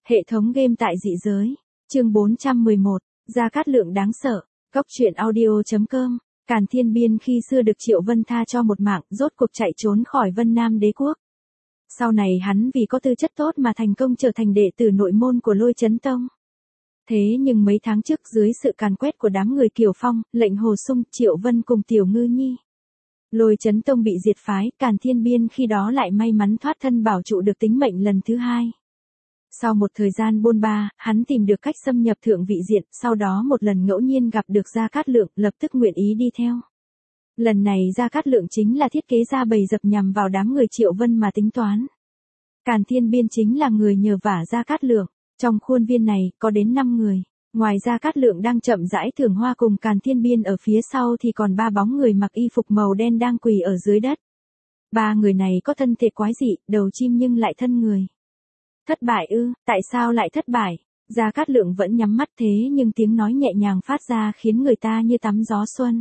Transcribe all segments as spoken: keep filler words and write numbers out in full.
Hệ thống game tại dị giới. Chương bốn trăm mười một. Gia Cát Lượng đáng sợ. Cốc truyện audio chấm com. Càn Thiên Biên khi xưa được Triệu Vân tha cho một mạng, rốt cuộc chạy trốn khỏi Vân Nam đế quốc. Sau này hắn vì có tư chất tốt mà thành công trở thành đệ tử nội môn của Lôi Chấn Tông. Thế nhưng mấy tháng trước dưới sự càn quét của đám người Kiều Phong, lệnh Hồ Sung, Triệu Vân cùng Tiểu Ngư Nhi, Lôi Chấn Tông bị diệt phái, Càn Thiên Biên khi đó lại may mắn thoát thân bảo trụ được tính mệnh lần thứ hai. Sau một thời gian bôn ba, hắn tìm được cách xâm nhập thượng vị diện, sau đó một lần ngẫu nhiên gặp được Gia Cát Lượng, lập tức nguyện ý đi theo. Lần này Gia Cát Lượng chính là thiết kế ra bầy dập nhằm vào đám người Triệu Vân mà tính toán. Càn Thiên Biên chính là người nhờ vả Gia Cát Lượng. Trong khuôn viên này, có đến năm người. Ngoài Gia Cát Lượng đang chậm rãi thưởng hoa cùng Càn Thiên Biên ở phía sau thì còn ba bóng người mặc y phục màu đen đang quỳ ở dưới đất. Ba người này có thân thể quái dị, đầu chim nhưng lại thân người. Thất bại ư, tại sao lại thất bại? Gia Cát Lượng vẫn nhắm mắt thế nhưng tiếng nói nhẹ nhàng phát ra khiến người ta như tắm gió xuân.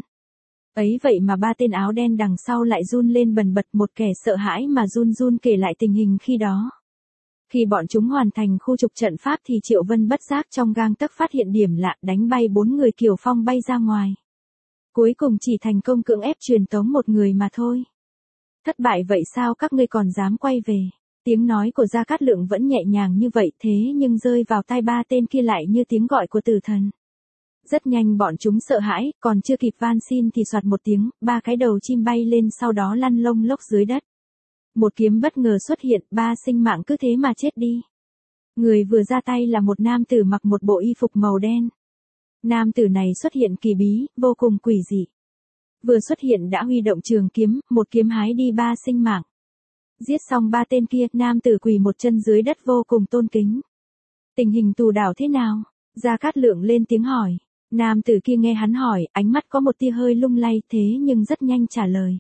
Ấy vậy mà ba tên áo đen đằng sau lại run lên bần bật, một kẻ sợ hãi mà run run kể lại tình hình khi đó. Khi bọn chúng hoàn thành khu trục trận pháp thì Triệu Vân bất giác trong gang tấc phát hiện điểm lạ, đánh bay bốn người Kiều Phong bay ra ngoài. Cuối cùng chỉ thành công cưỡng ép truyền tống một người mà thôi. Thất bại vậy sao các ngươi còn dám quay về? Tiếng nói của Gia Cát Lượng vẫn nhẹ nhàng như vậy thế nhưng rơi vào tai ba tên kia lại như tiếng gọi của tử thần. Rất nhanh bọn chúng sợ hãi, còn chưa kịp van xin thì soạt một tiếng, ba cái đầu chim bay lên sau đó lăn lông lốc dưới đất. Một kiếm bất ngờ xuất hiện, ba sinh mạng cứ thế mà chết đi. Người vừa ra tay là một nam tử mặc một bộ y phục màu đen. Nam tử này xuất hiện kỳ bí, vô cùng quỷ dị. Vừa xuất hiện đã huy động trường kiếm, một kiếm hái đi ba sinh mạng. Giết xong ba tên kia, nam tử quỳ một chân dưới đất vô cùng tôn kính. Tình hình Tù Đảo thế nào? Gia Cát Lượng lên tiếng hỏi. Nam tử kia nghe hắn hỏi, ánh mắt có một tia hơi lung lay thế nhưng rất nhanh trả lời.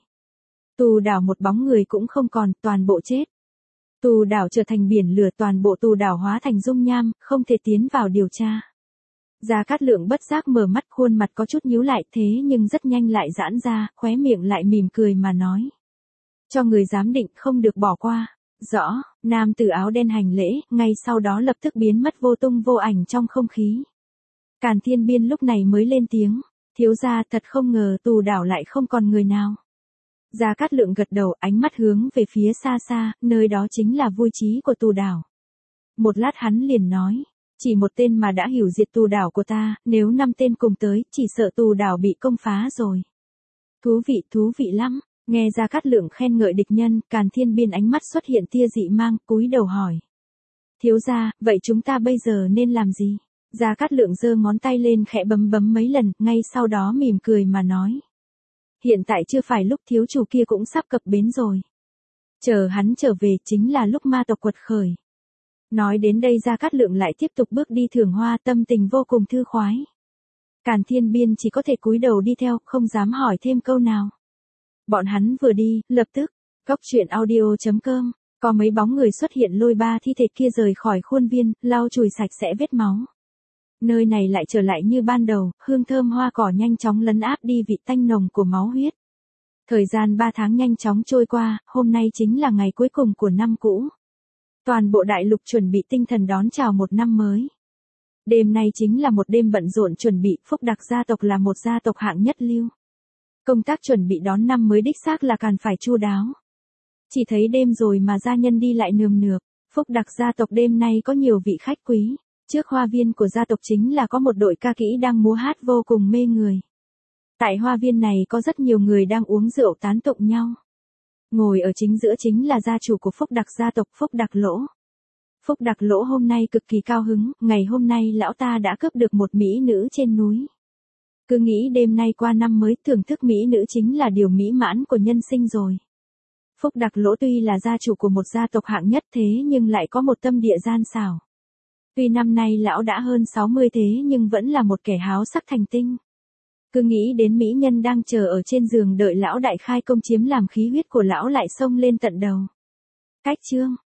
Tù Đảo một bóng người cũng không còn, toàn bộ chết. Tù Đảo trở thành biển lửa, toàn bộ Tù Đảo hóa thành dung nham, không thể tiến vào điều tra. Gia Cát Lượng bất giác mở mắt, khuôn mặt có chút nhíu lại thế nhưng rất nhanh lại giãn ra, khóe miệng lại mỉm cười mà nói. Cho người giám định không được bỏ qua. Rõ, nam tử áo đen hành lễ, ngay sau đó lập tức biến mất vô tung vô ảnh trong không khí. Càn Thiên Biên lúc này mới lên tiếng. Thiếu gia, thật không ngờ Tù Đảo lại không còn người nào. Gia Cát Lượng gật đầu, ánh mắt hướng về phía xa xa, nơi đó chính là vui trí của Tù Đảo. Một lát hắn liền nói, chỉ một tên mà đã hiểu diệt Tù Đảo của ta, nếu năm tên cùng tới, chỉ sợ Tù Đảo bị công phá rồi. Thú vị, thú vị lắm. Nghe Gia Cát Lượng khen ngợi địch nhân, Càn Thiên Biên ánh mắt xuất hiện tia dị mang, cúi đầu hỏi. Thiếu gia, vậy chúng ta bây giờ nên làm gì? Gia Cát Lượng giơ ngón tay lên khẽ bấm bấm mấy lần, ngay sau đó mỉm cười mà nói. Hiện tại chưa phải lúc thiếu chủ kia cũng sắp cập bến rồi. Chờ hắn trở về chính là lúc ma tộc quật khởi. Nói đến đây Gia Cát Lượng lại tiếp tục bước đi thưởng hoa, tâm tình vô cùng thư khoái. Càn Thiên Biên chỉ có thể cúi đầu đi theo, không dám hỏi thêm câu nào. Bọn hắn vừa đi, lập tức, cốc truyện audio chấm com, có mấy bóng người xuất hiện lôi ba thi thể kia rời khỏi khuôn viên, lau chùi sạch sẽ vết máu. Nơi này lại trở lại như ban đầu, hương thơm hoa cỏ nhanh chóng lấn áp đi vị tanh nồng của máu huyết. Thời gian ba tháng nhanh chóng trôi qua, hôm nay chính là ngày cuối cùng của năm cũ. Toàn bộ đại lục chuẩn bị tinh thần đón chào một năm mới. Đêm nay chính là một đêm bận rộn chuẩn bị, Phúc Đặc gia tộc là một gia tộc hạng nhất lưu. Công tác chuẩn bị đón năm mới đích xác là càng phải chu đáo. Chỉ thấy đêm rồi mà gia nhân đi lại nườm nượp, Phúc Đặc gia tộc đêm nay có nhiều vị khách quý. Trước hoa viên của gia tộc chính là có một đội ca kỹ đang múa hát vô cùng mê người. Tại hoa viên này có rất nhiều người đang uống rượu tán tụng nhau. Ngồi ở chính giữa chính là gia chủ của Phúc Đặc gia tộc, Phúc Đặc Lỗ. Phúc Đặc Lỗ hôm nay cực kỳ cao hứng, ngày hôm nay lão ta đã cướp được một mỹ nữ trên núi. Cứ nghĩ đêm nay qua năm mới thưởng thức mỹ nữ chính là điều mỹ mãn của nhân sinh rồi. Phúc Đặc Lỗ tuy là gia chủ của một gia tộc hạng nhất thế nhưng lại có một tâm địa gian xảo. Tuy năm nay lão đã hơn sáu mươi thế nhưng vẫn là một kẻ háo sắc thành tinh. Cứ nghĩ đến mỹ nhân đang chờ ở trên giường đợi lão đại khai công chiếm làm khí huyết của lão lại xông lên tận đầu. Cách chương,